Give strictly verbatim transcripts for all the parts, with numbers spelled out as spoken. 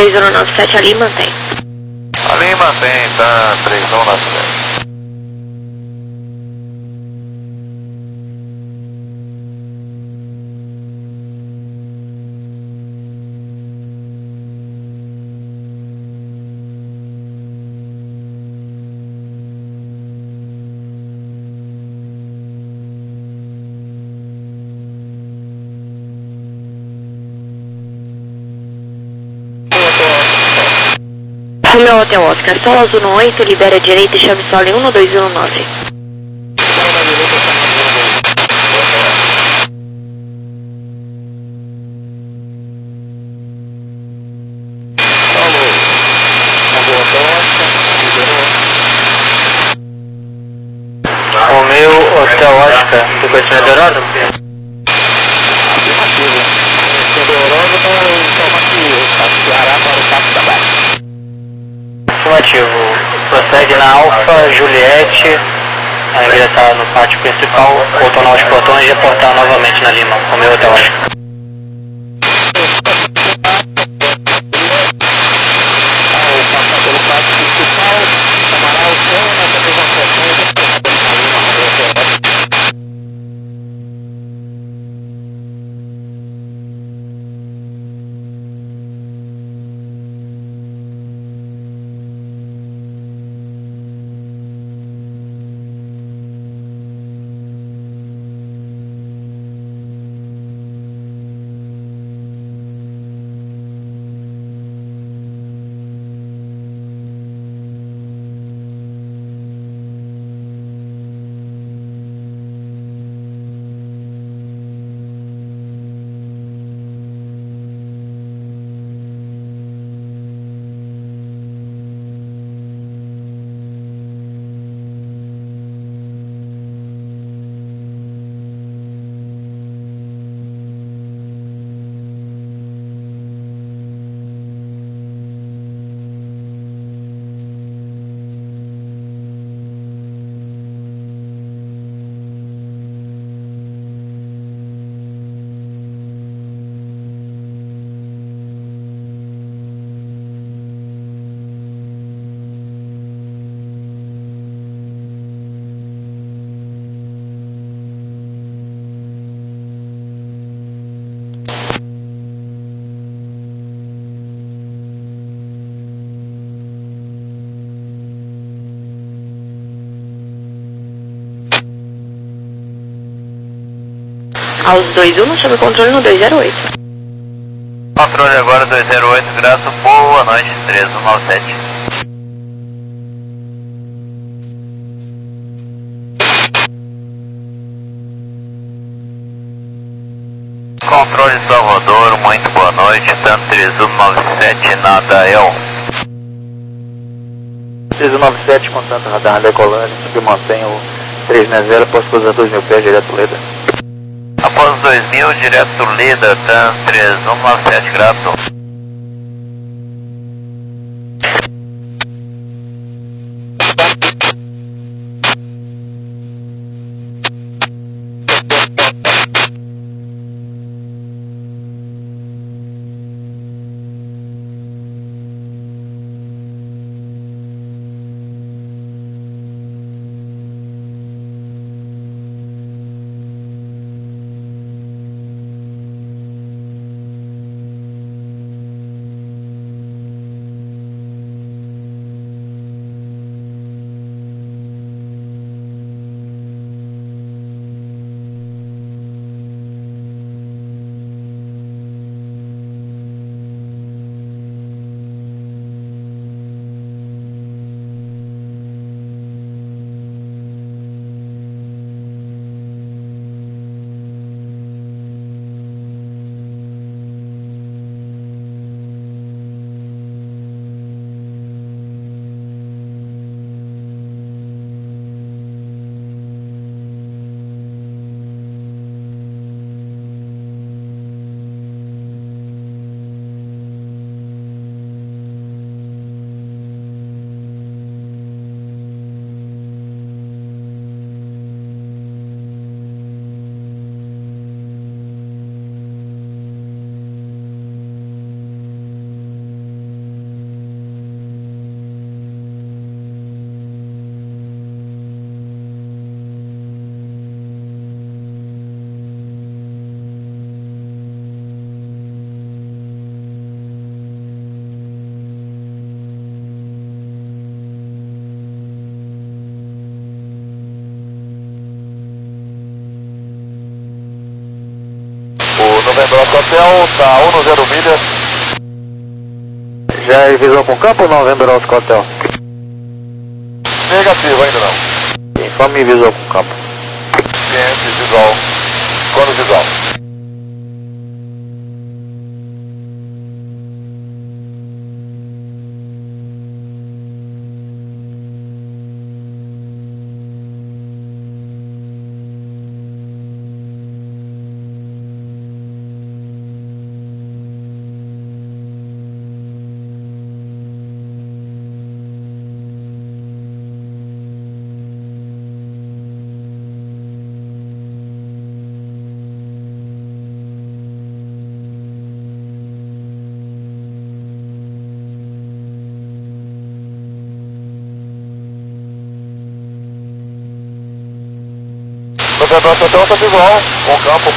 três um nove sete, ali mantém. Ali mantém, tá, três um nove sete. Romeu Hotel Oscar, solo azul no oito, libera a direita e chave solo em um dois um nove. Romeu Hotel Oscar, do conhecimento do Dourado? Afirmativo. Prossegue na Alfa Juliette a ingressar no pátio principal, contornar os portões e reportar novamente na Lima. Romeu Hotel Oscar. Aos dois um, chama controle no dois zero oito. Controle agora dois zero oito, Graço, boa noite, três um nove sete. Controle Salvador, muito boa noite, tanto três um nove sete, nada El. três um nove sete, contato radar decolando, que mantém o três seis zero, posso cruzar dois mil pés direto Leda. Após dois mil, direto Leda, TAN três um nove sete, grato. Oscar Hotel, tá um zero milhas. Já revisou com o campo ou November Oscar Hotel? Negativo, ainda não. Informe visual com o campo. Ciente, visual. Quando visual. November Oscar Hotel tá visual, com o campo.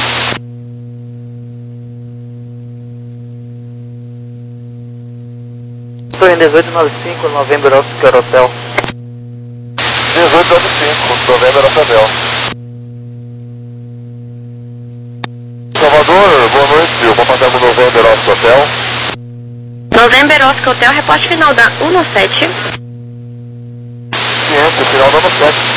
Estou em dezoito noventa e cinco, November Oscar Hotel. dezoito noventa e cinco, November Oscar Hotel. Salvador, boa noite, eu vou passar no November Oscar Hotel. November Oscar Hotel, reporte final da um sete. Ciente, final da sete.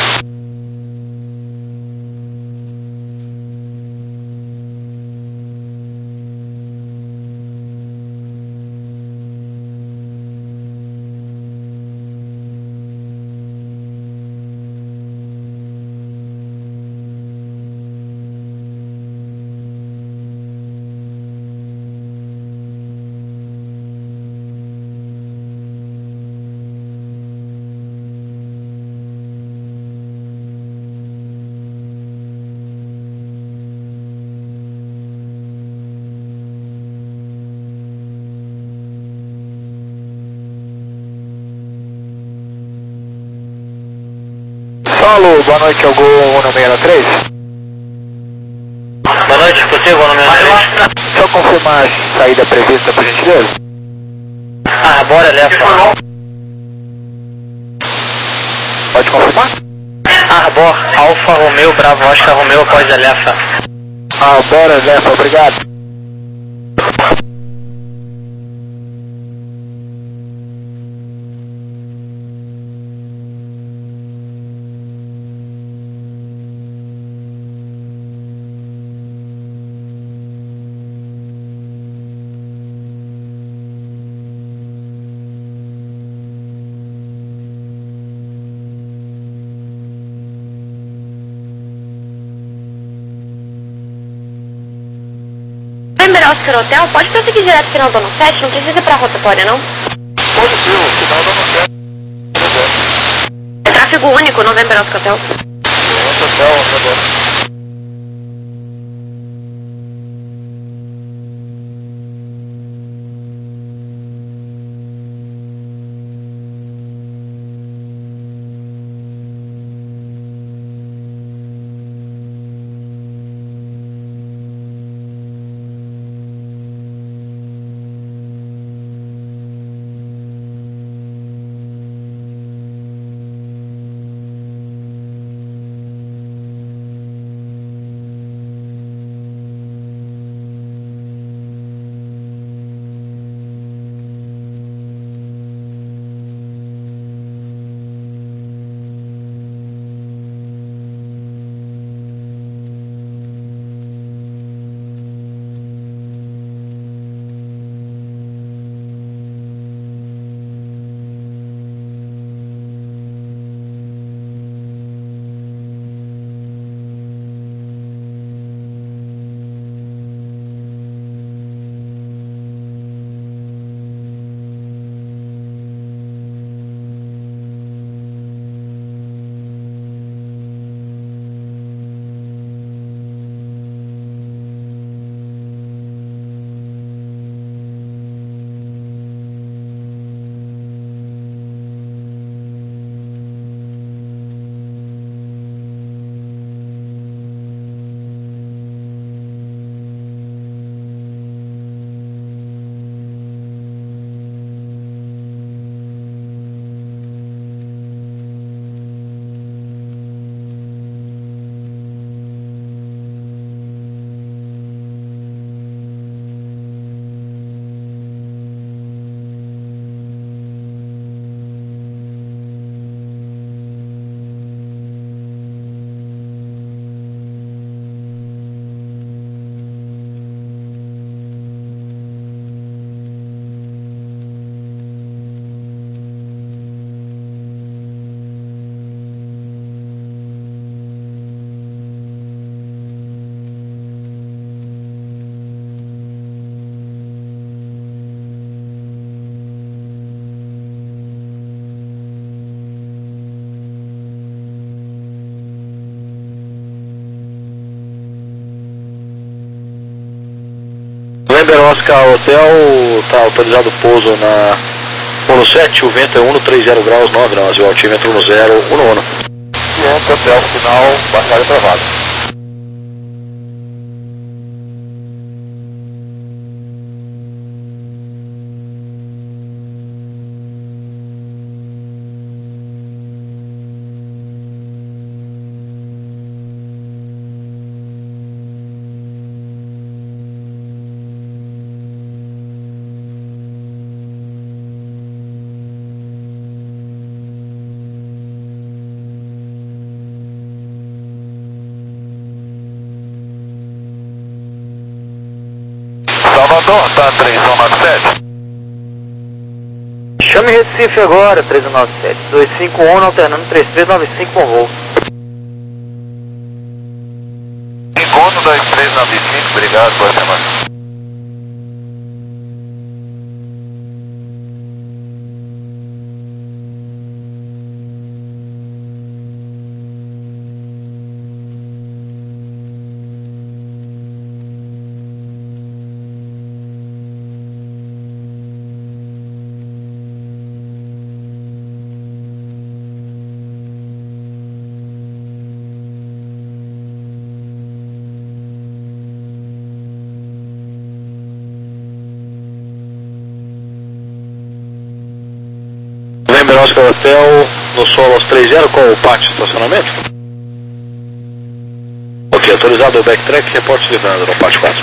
Alô, boa noite, Algo um seis zero três. Boa noite, possível, nome três. Só confirmar a saída prevista, por gentileza. Ah, bora, Lefa. Pode confirmar? Arbor, Alfa Romeo, Bravo, Oscar Romeo, após a Lefa. Ah, bora, Lefa, obrigado. November Oscar Hotel, pode prosseguir direto ao final do ano sete, não precisa ir pra rotatória, não? Pode ser, o final da sete. É tráfego único, November Oscar Hotel. Hotel, Hotel. November Oscar Hotel, tá autorizado o pouso na Uno sete, o vento é Uno trinta graus nove, nós, o altímetro no zero, Uno Uno. Yankee Hotel, final, baixada travada. Salvador, tá três um nove sete. Chame Recife agora, três um nove sete. dois cinco um, alternando três três nove cinco com voo. Segundo dois três nove cinco, obrigado, boa semana. November Oscar Hotel, no solo aos trinta, qual o pátio de estacionamento? Ok, autorizado o backtrack, reporte livrando no pátio quatro.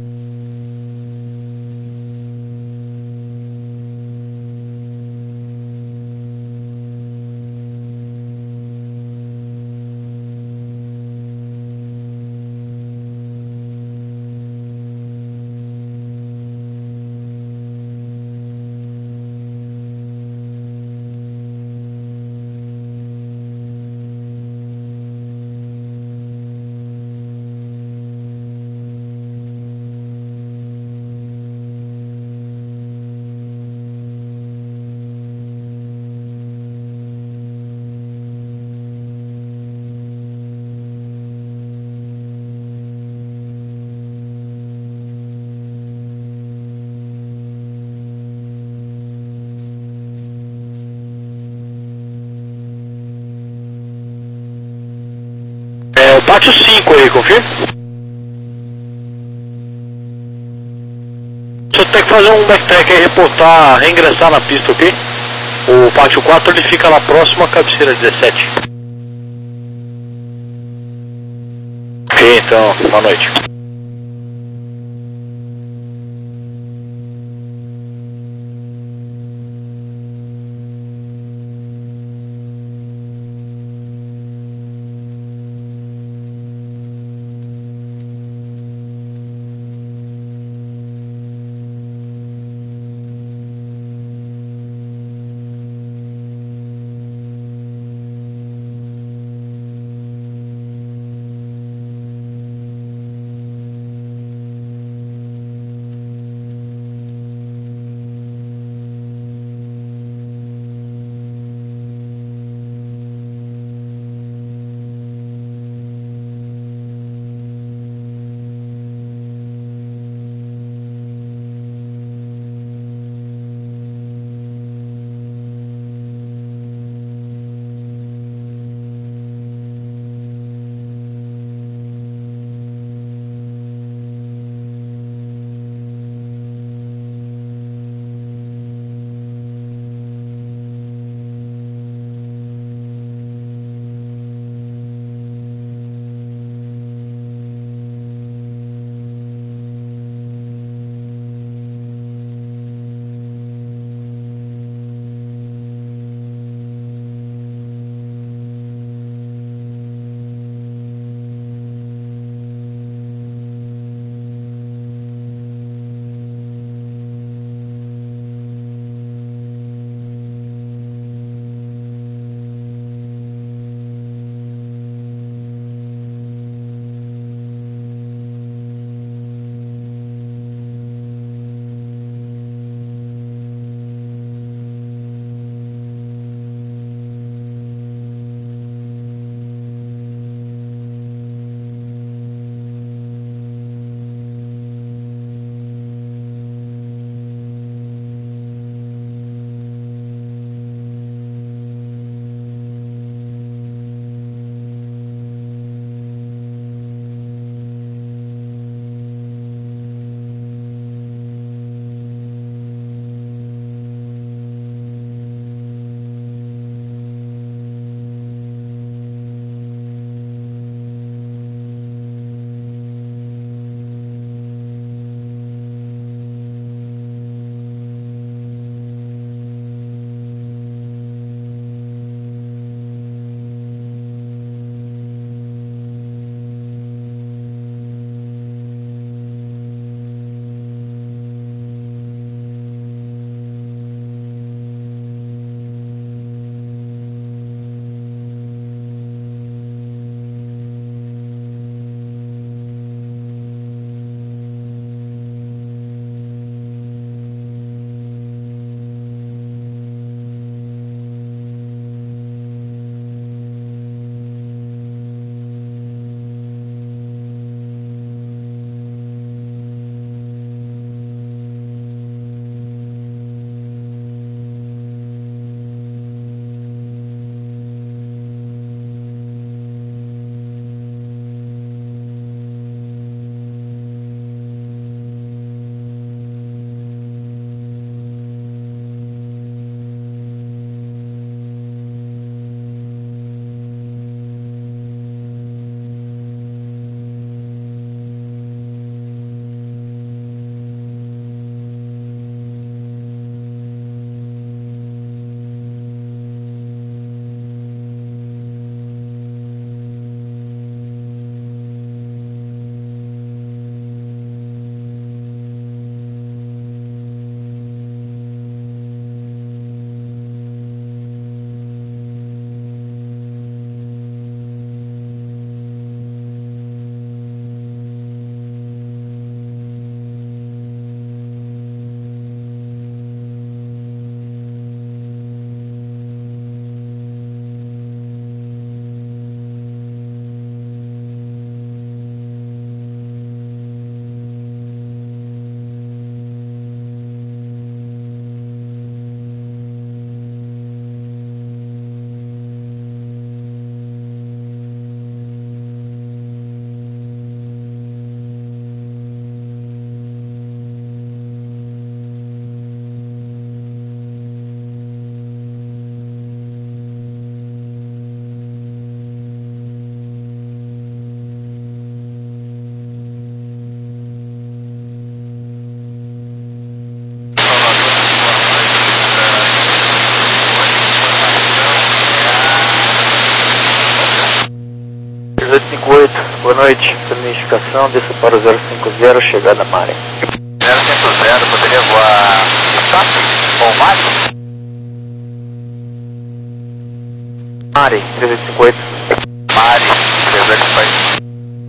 É, pátio cinco aí, confirma? Você tem que fazer um backtrack aí, reportar, reingressar na pista, ok? O pátio quatro ele fica lá próximo à cabeceira dezessete. Ok, então, boa noite. oito cinco oito, boa noite. Planificação, desça para o zero cinco zero, chegada Mari. zero cinco zero, poderia voar Staff ou Mário? Mari, três oito cinco oito. Mari, três oito cinco oito.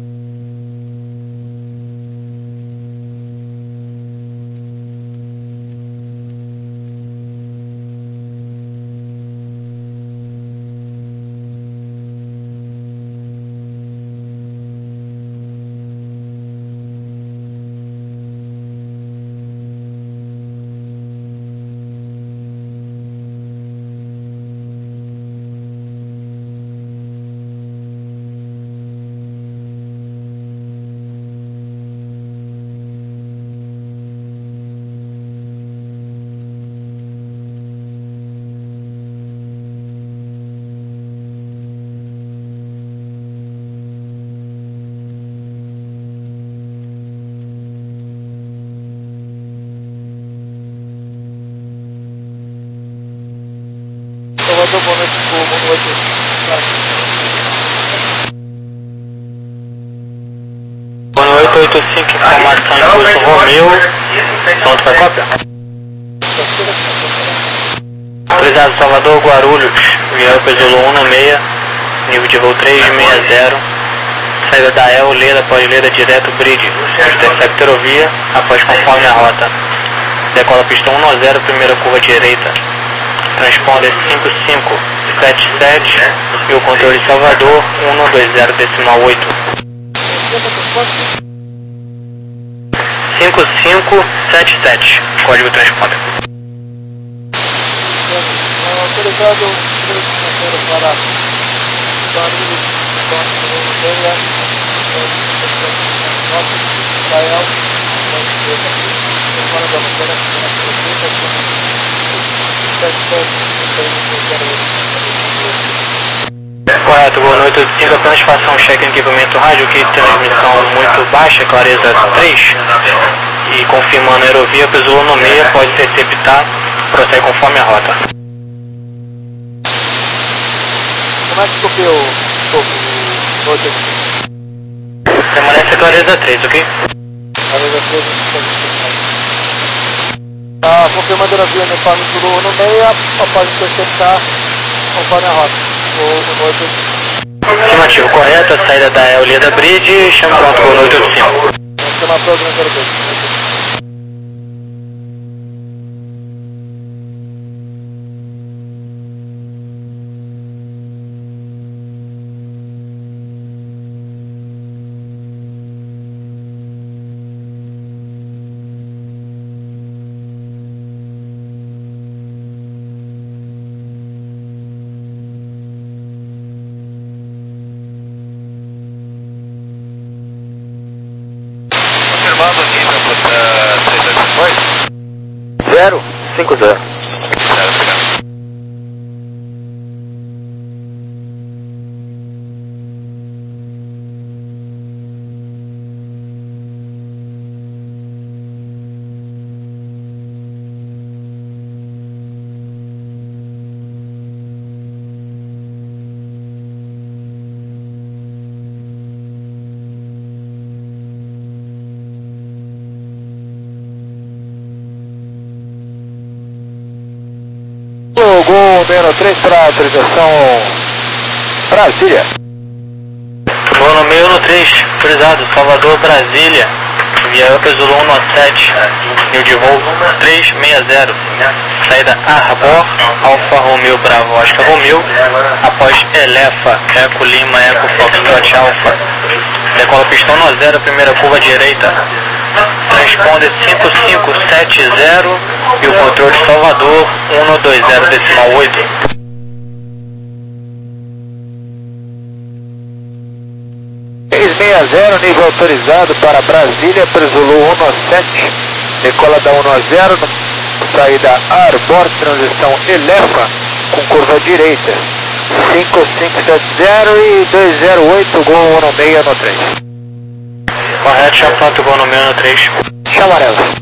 Salvador, boa noite, boa noite. Boa noite, oito cinco, informação em curso Romeu. Pronto para cópia? Autorizado Salvador, Guarulhos, via Pesulo um no seis, nível de voo três seis zero, saída da E L, Leda, pode Leda, direto, bridge, intercepta Eurovia, após conforme a rota. Decola pistão um a zero, primeira curva direita. Transponder cinco cinco sete sete e o controle Salvador um dois zero decimal oito. cinco cinco sete sete, código transponder. Autorizado para Barulho, Bandeira, Israel, semana da bandeira, Correto, boa noite, oito cinco, apenas faça um check em equipamento rádio, que transmissão muito baixa, clareza três, e confirmando a aerovia, Pesulo no seis, pode receptar, prossegue conforme a rota. Como é que copiou o outro? Permanece a clareza três, ok? Clareza três, a confirmando a aerovia no Palme Zulu no meia, após interceptar conforme a rota. O noite. Afirmativo, correto, a saída da E L, Leda, bridge, chama pronto, boa noite, oito cinco. Vamos chamar para o zero dois. Confirmando o nível para três dois cinco oito? zero cinco zero. Zero, obrigado. Gol zero três para autorização Brasília. Voo no meio no três, autorizado, Salvador, Brasília, via Pesulo um no sete, nível de voo três seis zero, saída Arbor, Alfa Romeo Bravo, Oscar Romeo, após Elefa, Eco Lima, Eco Foxtrot Alfa, decola pistão no zero, primeira curva direita, transponder cinco cinco sete zero e o controle Salvador um dois zero decimal oito. seis seis zero, nível autorizado para Brasília, Pesulo um no sete, decola da um a zero, saída Arbor, transição Elefa, com curva direita, cinco cinco sete zero e dois zero oito, gol um no seis no três. Correto, chama pronto, gol no meio no três. Chamarela.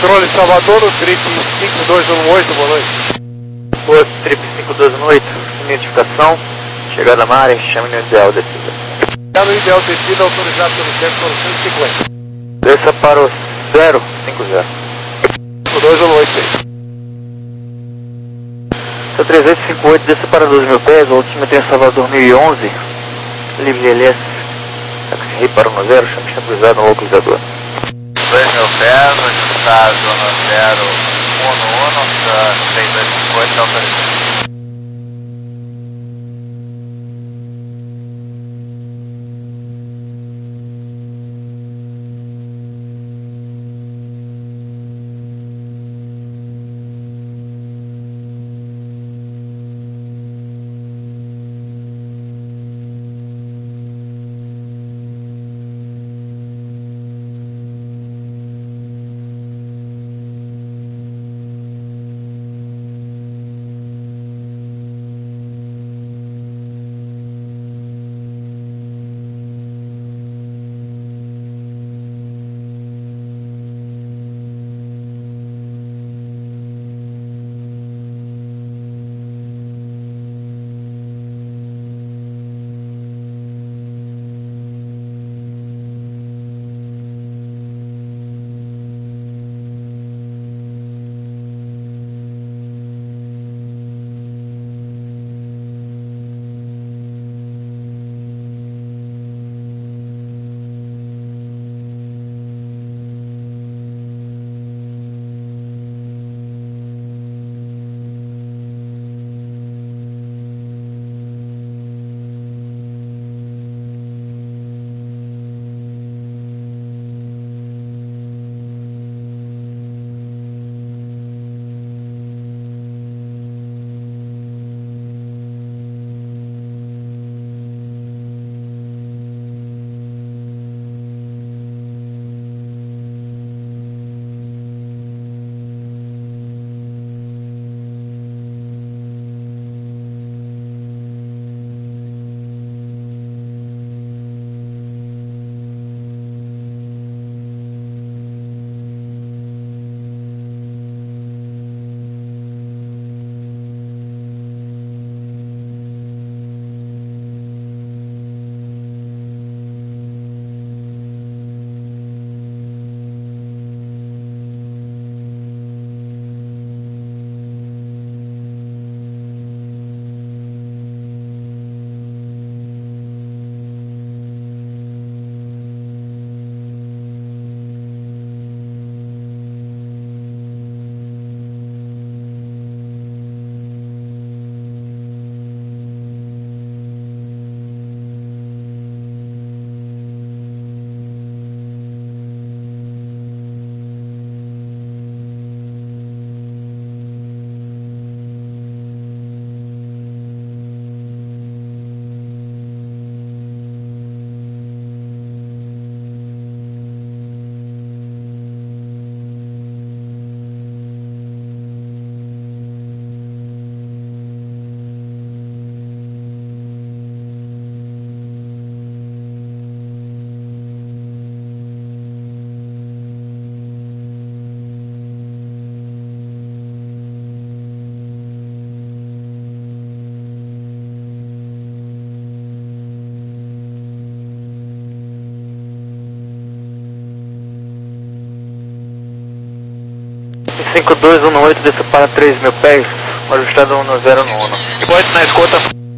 Controle Salvador, no trip cinco dois um oito, boa noite. Boa, trip cinco dois um oito, identificação, chegada na área, chame no ideal descida. Está no ideal descida, autorizado pelo centro por cento e cinquenta. Desça para o zero cinco zero. cinco dois um oito. Seu trezentos e cinquenta e oito, desça para dois mil pés, altimetria em Salvador mil e onze, livre L S, taxi para um zero, chame estabilizado no localizador. dois mil pés, ajustado no zero um um, três dois cinco oito, autorizado. cinco dois um oito, desça para três mil pés, ajustado um zero um um. oito na escuta.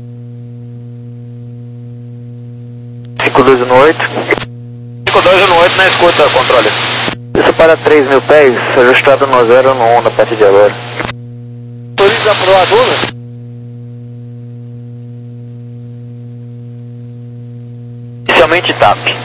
cinco dois um oito. cinco dois um oito na escuta, controle. Desça para três mil pés, ajustado no zero um um a partir de agora. Autoriza pro Aduna. Inicialmente T A P.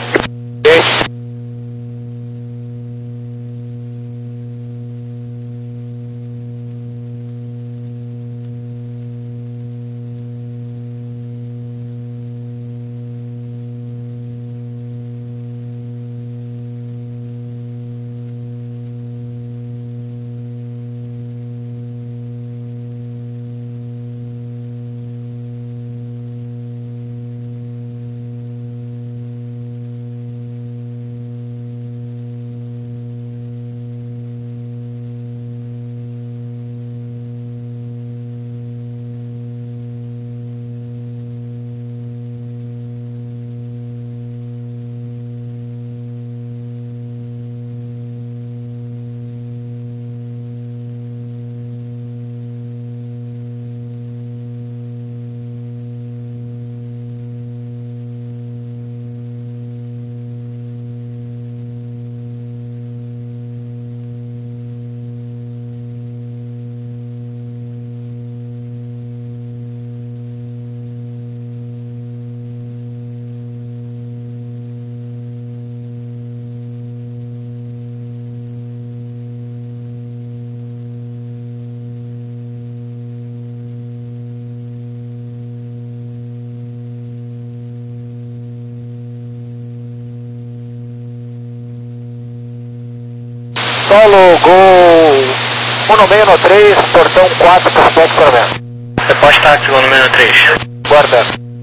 Solo Gol um seis um três, portão quatro, prospect Coronel. Reporte táxi, Gol número três. Guarda.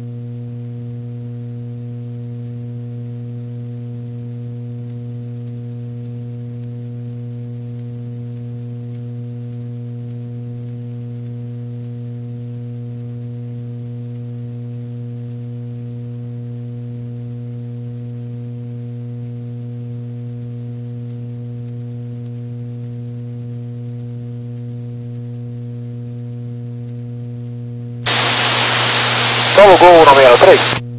Solo Gol um seis um três.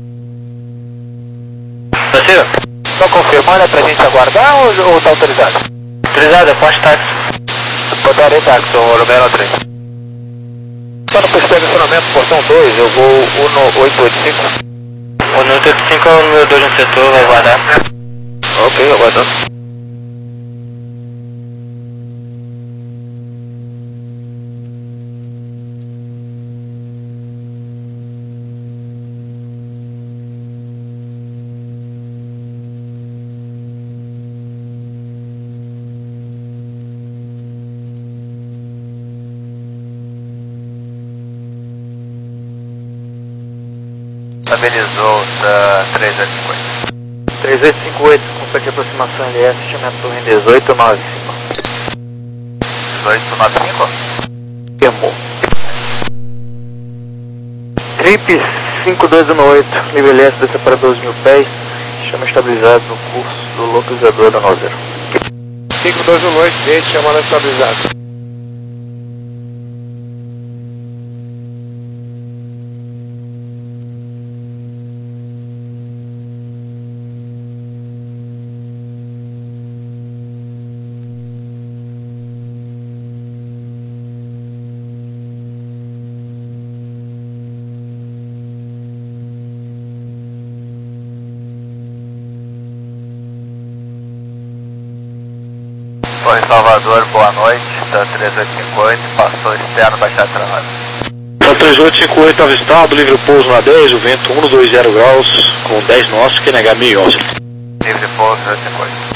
Você? Só confirmando, é pra gente aguardar ou, ou tá autorizado? Autorizado, reporte táxi. Portaria táxi, um seis um três. Só no posicionamento, portão dois, eu vou um oito oito cinco. O número oito oito cinco é o número dois no setor, vai aguardar. Ok, aguardando. Estabilizou da três oito cinco oito. três oito cinco oito, complete de aproximação L S, estimamento torre em dezoito nove cinco. dezoito nove cinco? Queimou. Trip cinco dois um oito, nível L S desce para doze mil pés, chama estabilizado no curso do localizador da nove zero. cinco dois um oito, desce, chamando estabilizado. Torre Salvador, boa noite, da três oito cinco oito, passou externo, baixar travado. Da três oito cinco oito avistado, livre pouso na dez, o vento um dois zero graus, com dez nós, Q N H mil e onze. Livre pouso, três oito cinco oito.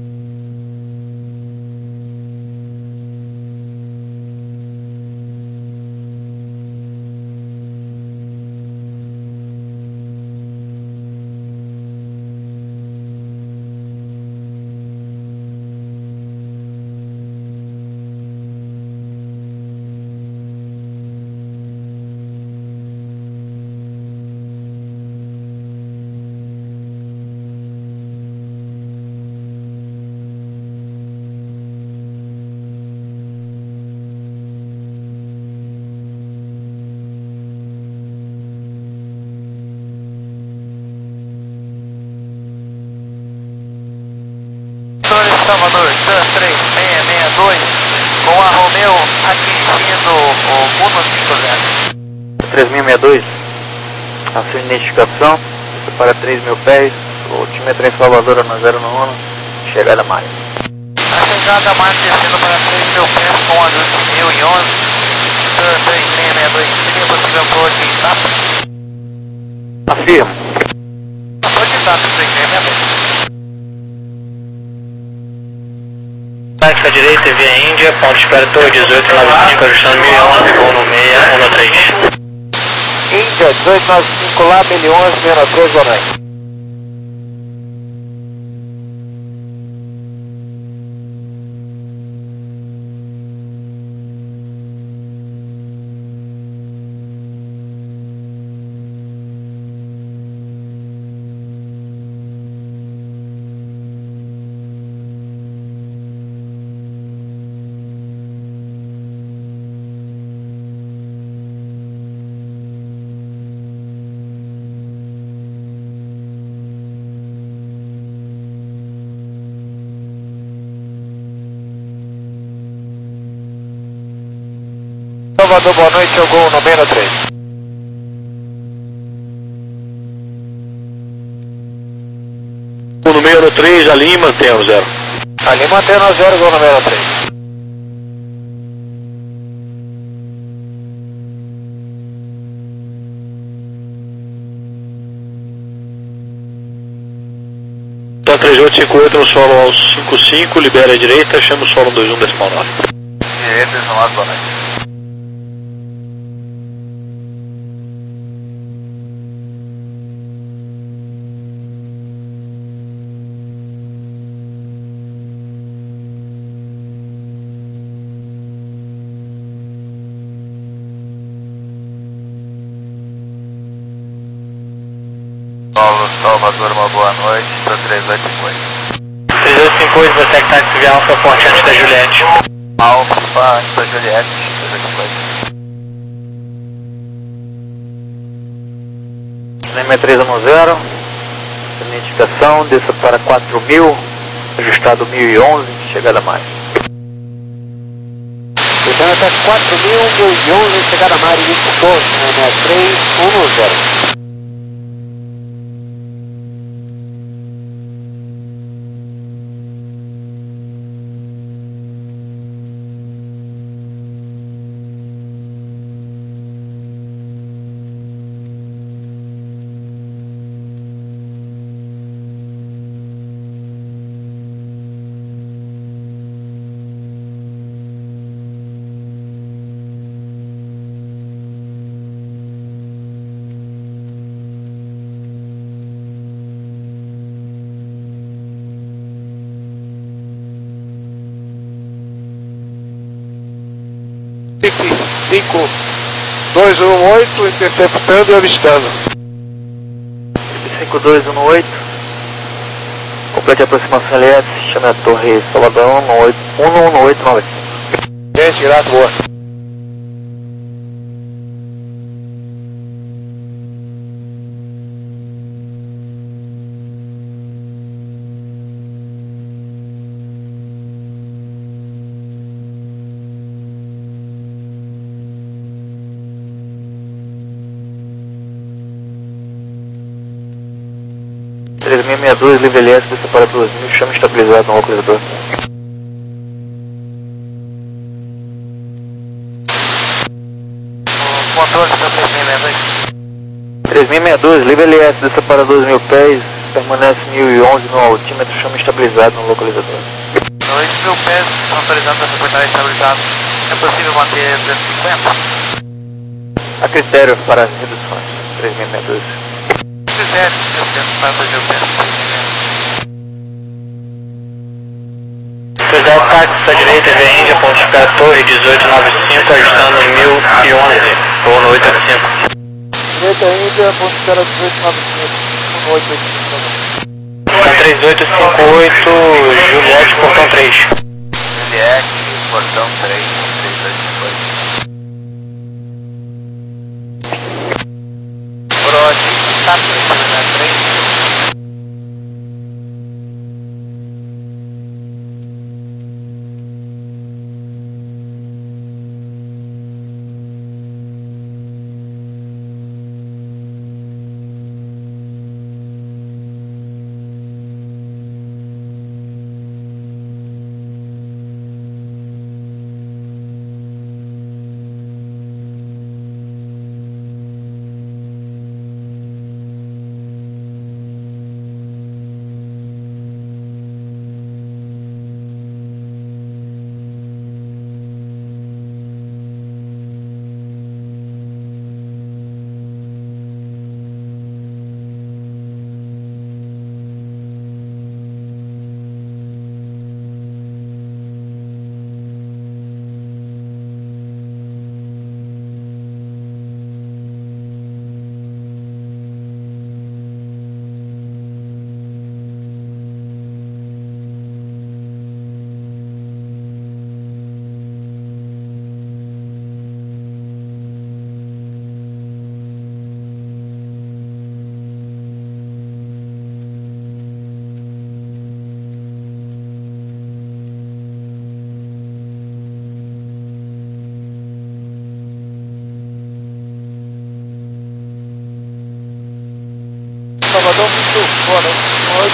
Salvador, Dan três seis seis dois, com a Romeo atingindo o Uno cinco zero. três mil e sessenta e dois, a sua identificação, para três mil pés, o altímetro em Salvador na zero nove, chegada a Maia. A chegada a Maia descendo para três mil pés com a dois mil e onze, Dan três seis seis dois, seria possível por de etapa? Afirmo. Por de etapa, três seis seis dois. Táxi à direita, via Índia, ponto de espera torre dezoito nove cinco, ajustando mil e onze, Gol no seis um três. Índia, dezoito nove cinco lá, mil e onze, menos três, boa noite. Salvador, boa noite, eu Gol no seis um três. No seis um três, ali mantém o zero. Ali mantendo a zero, Gol no seis um três. Cessna três oito cinco oito no solo ao cinco cinco, libera a direita, chama o solo um dois um decimal nove. Direita, decimal nove, boa noite. Paulo Salvador, uma boa noite, para três oito cinco oito. três oito cinco oito, você que tá de Via Alfa, ponte antes da Juliette. Alfa, antes da Juliette, três oito cinco oito. Lima três um zero, identificação, desça para quatro mil, ajustado mil e onze, chegada a mais. Descendo até quatro mil, mil e onze, chegada a mais, início do posto, Lima três um zero. cinco dois um oito, interceptando e avistando. cinco dois um oito, complete a aproximação L S, chame a torre Salvador um um oito nove cinco. Gente, grato, boa. três mil e sessenta e dois, livre L S, desça para duas mil, chama estabilizado no localizador. O controle está três mil e sessenta e dois. três mil e sessenta e dois, livre L S, desça para dois mil pés, permanece mil e onze no altímetro, chama estabilizado no localizador. dois mil pés, estão autorizados a suportar estabilizado. É possível manter duzentos e cinquenta? A critério para as reduções, três mil e sessenta e dois. Critério, para dois mil pés. Cruzar o táxi à direita, via Índia, ponte para a torre dezoito noventa e cinco, ajustando mil e onze, ou no oito oito cinco. Direita Índia, ponte para dezoito noventa e cinco, oito oito cinco. três oito cinco oito, Juliette, portão três. Juliette, portão três, três oito cinco oito. Brody, tá pensando na três. Salvador, muito boa noite.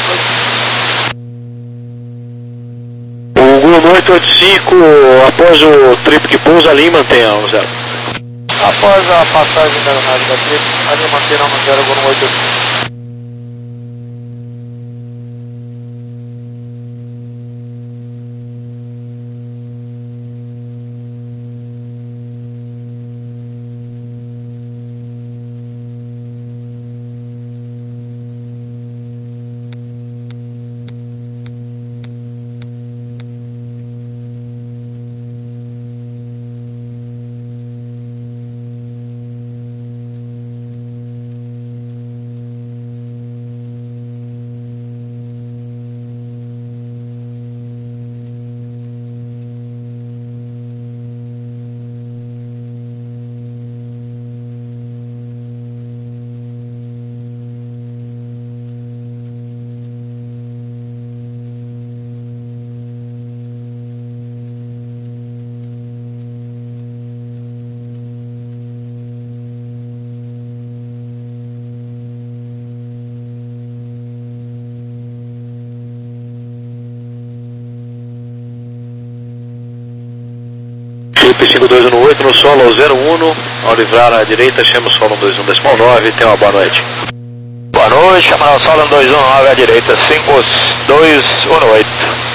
O Gulu oito oito cinco, após o trip que pousa, ali mantenha um zero. Após a passagem da aeronave da trip, ali manterão no zero Gulu oito oito cinco. P cinco dois um oito no solo ao zero um, ao livrar à direita, chama o solo um dois um decimal nove, tenha uma boa noite. Boa noite, chama o solo um dois um nove à direita, cinco dois um oito.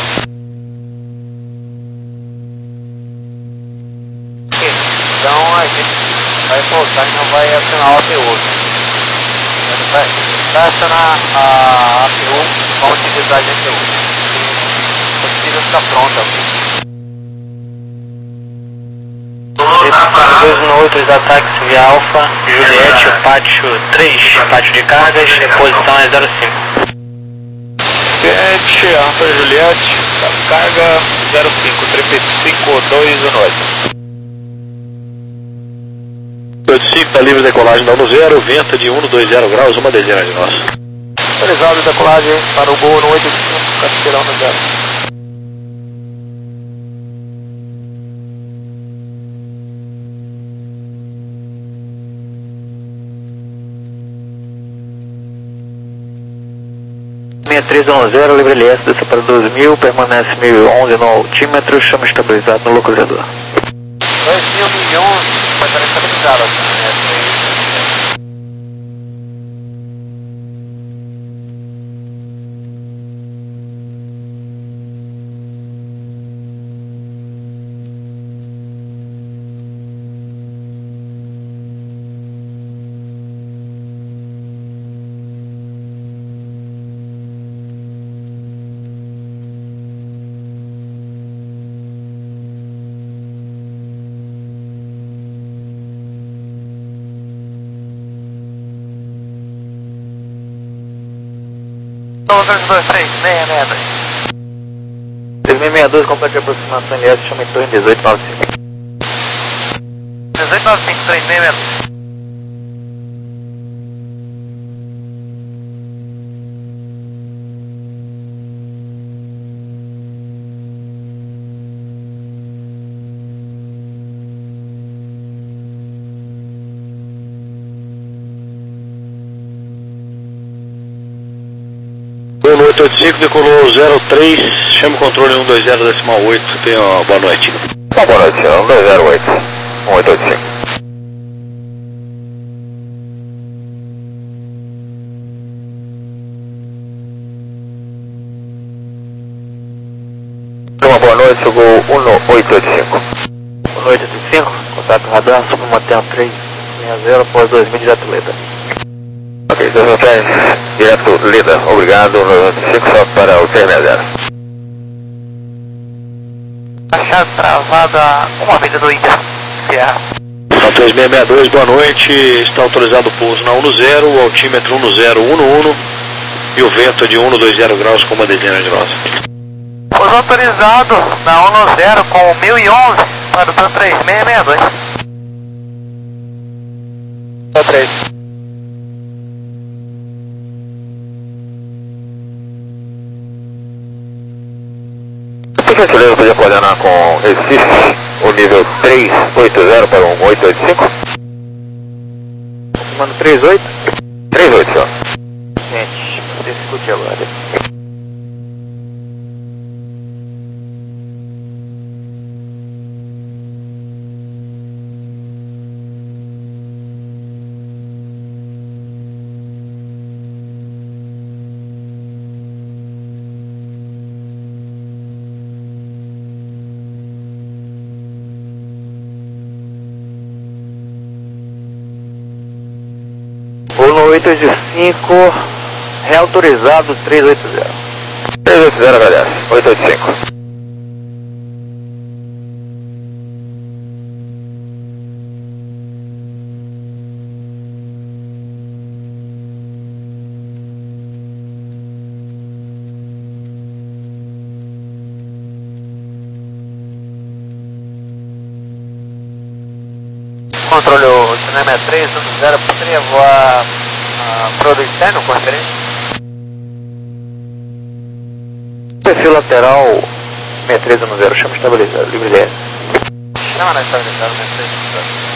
Então a gente vai voltar e não vai acionar o A P U. A gente vai, vai acionar a A P U, vamos utilizar a G P U. Se possível ficar pronta. dois um oito, os ataques via Alfa, Juliette, pátio três, pátio de cargas, posição é zero cinco. Juliette, Alfa Juliette, carga zero cinco, triplo cinco dois um oito. oito cinco está livre de decolagem da um zero, vento de um dois zero graus, uma dezena de nós. Autorizado decolagem para o voo no oito cinco, Casteirão no zero. sessenta e três um zero, livre L S, desce para doze mil, permanece mil e onze no altímetro, chama estabilizado no localizador. dois mil e onze, vai estar estabilizado aqui, né? três dois três, seis seis dois. três seis seis dois, complete a aproximação L S, chama em torre dezoito noventa e cinco. dezoito noventa e cinco, três seis seis dois. oito oito cinco decolou zero três, chama o controle um dois zero decimal oito, tenha uma boa noite. Uma boa noite, um dois zero oito, um oito oito cinco. Uma boa noite, o gol um oito oito cinco. Boa noite, oito oito cinco, contato radar, Super Motel três seis zero, após dois mil, direto Leda. Ok, dois mil pés, direto Leda, obrigado, cinco só para o três seis zero. Achado travada, uma vida do Índia, Sierra. três seis seis dois, boa noite, está autorizado o pouso na um zero, o altímetro um zero um um e o vento é de um dois zero graus com uma dezena de nós. Pouso autorizado na um zero com mil e onze para o três seis seis dois. três. Por gentileza, podia coordenar com Recife, o nível três oito zero para um oito oito cinco? Manda três oito? três oito só. Gente, você escute agora. oito oito cinco, reautorizado três oito zero. três oito zero, agradece. oito oito cinco. Controle o cinema três um zero, poderia voar uh, para o externo com referência? Perfil lateral seis três um zero, chama estabilizado, livre L S. Não, não estabilizado, seis três um zero.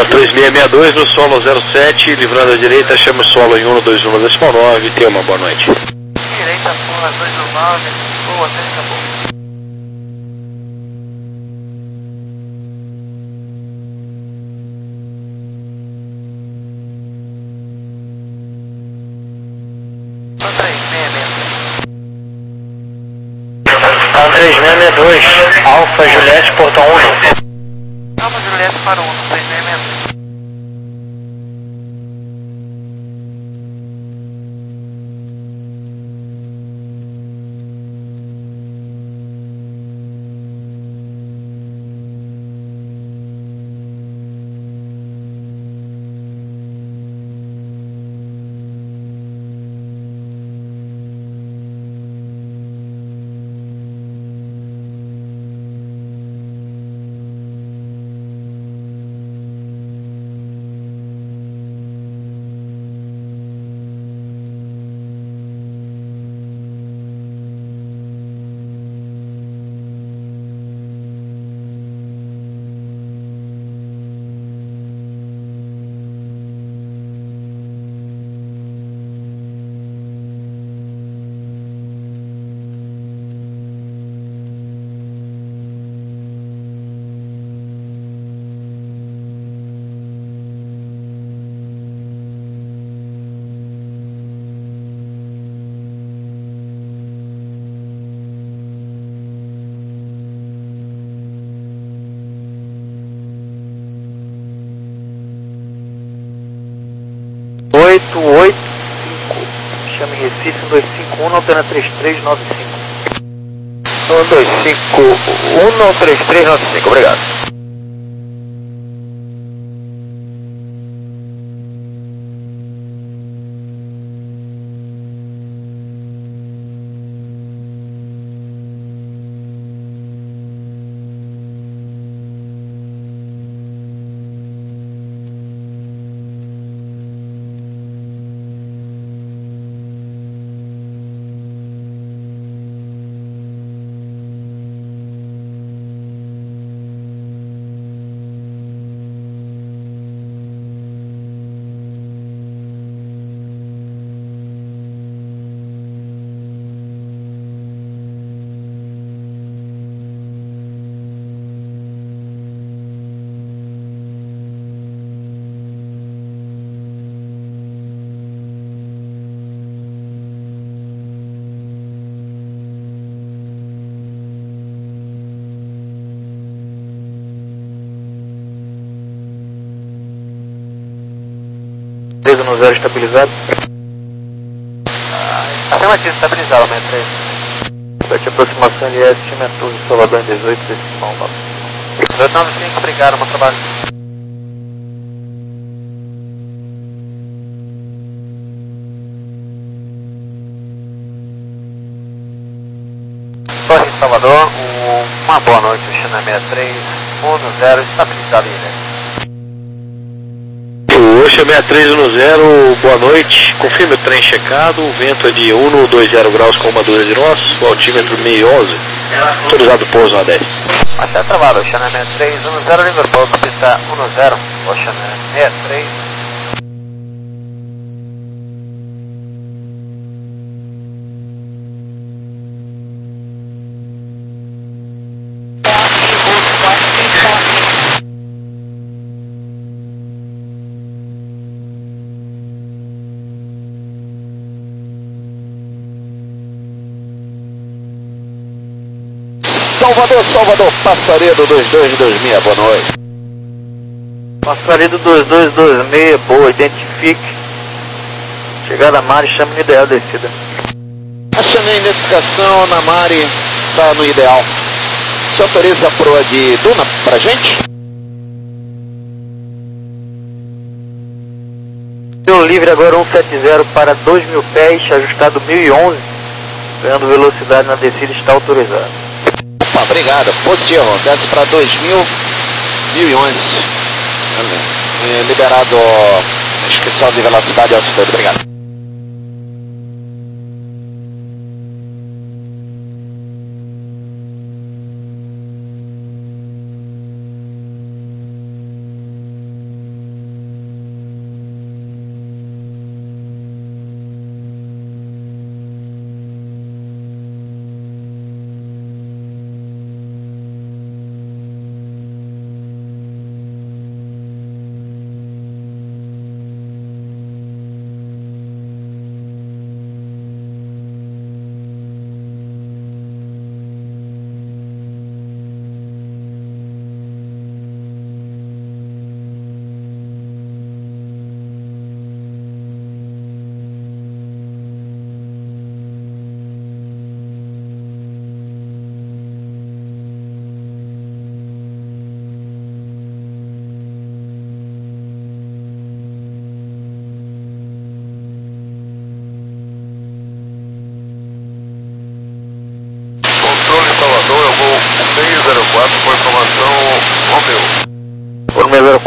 três seis seis dois no solo zero sete, livrando a direita, chama o solo em um dois um decimal nove, tenha uma boa noite. Direita, porra, dois um nove, boa, até acabou. três seis seis dois, Alfa Juliette, portão um. Alfa Juliette para um, três seis seis dois. oito oito cinco, chame Recife um dois cinco um, altena três três nove cinco. um dois cinco um, três três nove cinco, obrigado. treze no zero estabilizado. Ah, afirmativo, estabilizado, meia três. sete aproximação L S, time Torre Salvador em dezoito, decimal nove. dezoito nove cinco, obrigado, bom trabalho. Torre Salvador, um, uma boa noite, o China sessenta e três, um zero, estabilizado em Ilha. Oxa sessenta e três um zero, boa noite, confirme o trem checado, o vento é de um dois zero graus com uma dúzia de nós, o altímetro meio onze, autorizado pouso na dez. Até travado, China sessenta e três um zero, Liverpool, pista um zero, o China sessenta e três. Salvador, Salvador, Passaredo dois dois dois seis, boa noite. Passaredo dois dois dois seis, boa, identifique. Chegada a Mari, chame no ideal descida. Achando a identificação na Mari, está no ideal. Se autoriza a proa de Duna pra gente? Deu livre agora cento e setenta para dois mil pés, ajustado mil e onze, ganhando velocidade na descida, está autorizado. Opa, obrigado. Positivo. Desce para dois mil, mil e onze. Liberado inscrição de velocidade e altitude. Obrigado.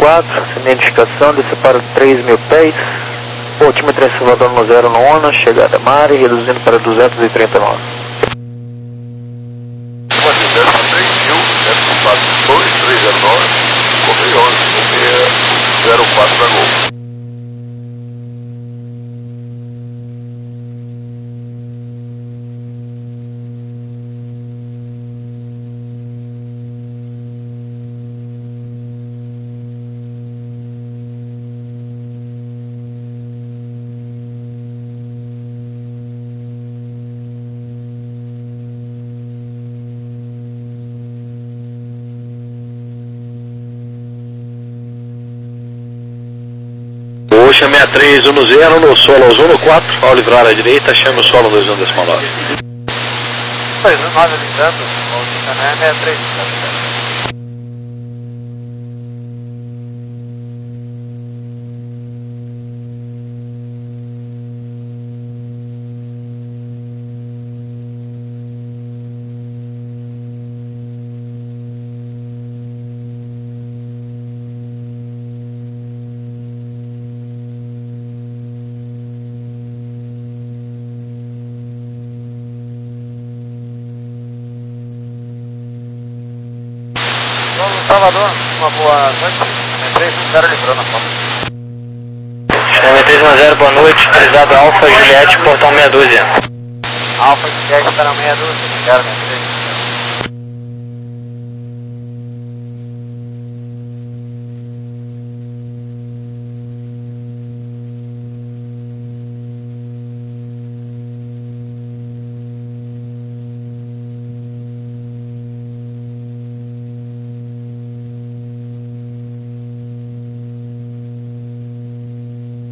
quatro, sem identificação, desce para três mil pés. Altímetro em Salvador no zero nona, chegada a Mari, reduzindo para duzentos e trinta e nove. três mil, quatro dois três zero nove, correio onze, zero quatro da Gol. Oxa sessenta e três um zero no solo ozono quatro, ao livrar à direita, chame o solo dois um decimal nove. dois um nove avisando, o canal é sessenta e três. Salvador, uma boa noite, sessenta e três um zero livrando a foto. sessenta e três um zero, boa noite, autorizado Alfa Juliette, portão meia dúzia. Alfa Juliette para meia dúzia, quero